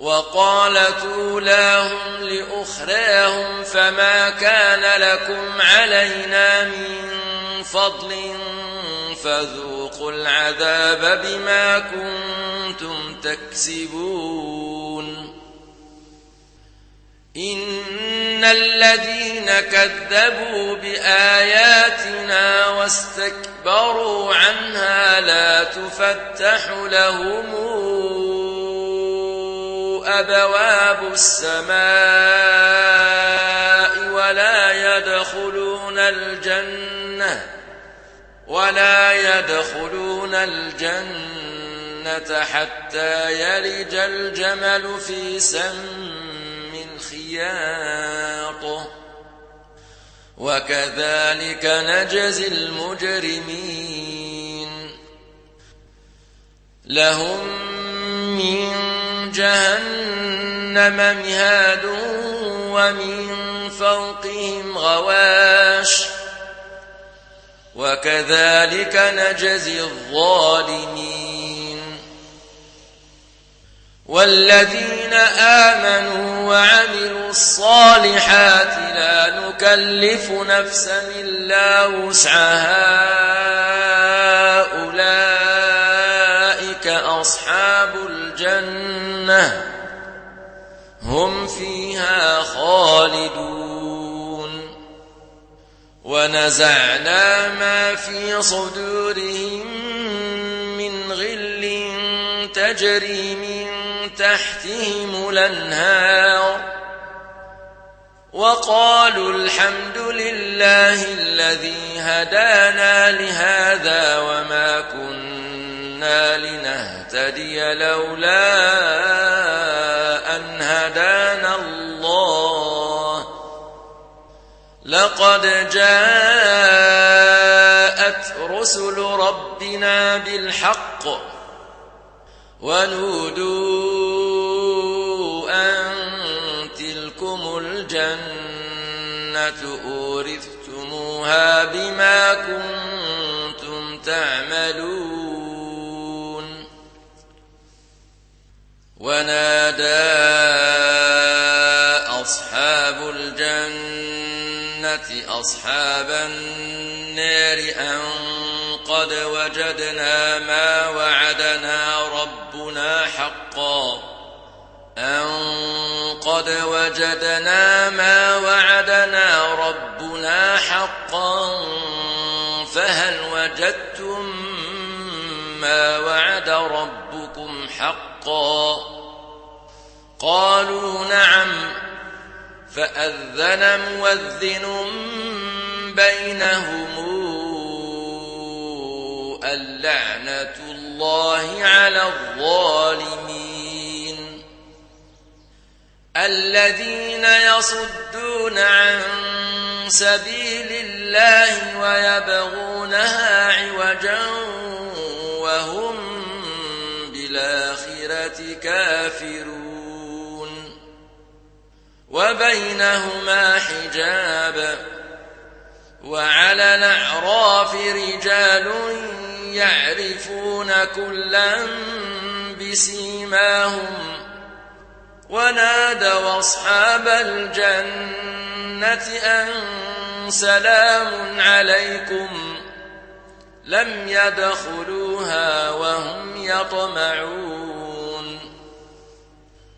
وقالت أولاهم لأخراهم فما كان لكم علينا من فضل فذوقوا العذاب بما كنتم تكسبون إن الذين كذبوا بآياتنا واستكبروا عنها لا تفتح لهم أبواب السماء ولا يدخلون الجنة حتى يلج الجمل في سم الخياط وكذلك نجزي المجرمين لهم من جهنم مهاد ومن فوقهم غواش وكذلك نجزي الظالمين والذين آمنوا وعملوا الصالحات لا نكلف نفسا إلا وسعها أولئك أصحاب الجنة هم فيها خالدون ونزعنا ما في صدورهم من غل تجري من تحتهم الأنهار وقالوا الحمد لله الذي هدانا لهذا وما كنا لنهتدي لولا أن هدانا الله لقد جاءت رسل ربنا بالحق ونودوا أن تلكم الجنة أورثتموها بما كنتم تعملون ونادى أصحاب الجنة أصحاب النار أن قد وجدنا ما وعدنا ربنا حقا فهل وجدتم ما وعد ربكم حقا قالوا نعم فأذن مؤذن بينهم اللعنة الله على الظالمين الذين يصدون عن سبيل الله ويبغونها عوجا وهم بالآخرة كافرون وبينهما حجاب وعلى الأعراف رجال يعرفون كلا بسيماهم ونادوا أصحاب الجنة أن سلام عليكم لم يدخلوها وهم يطمعون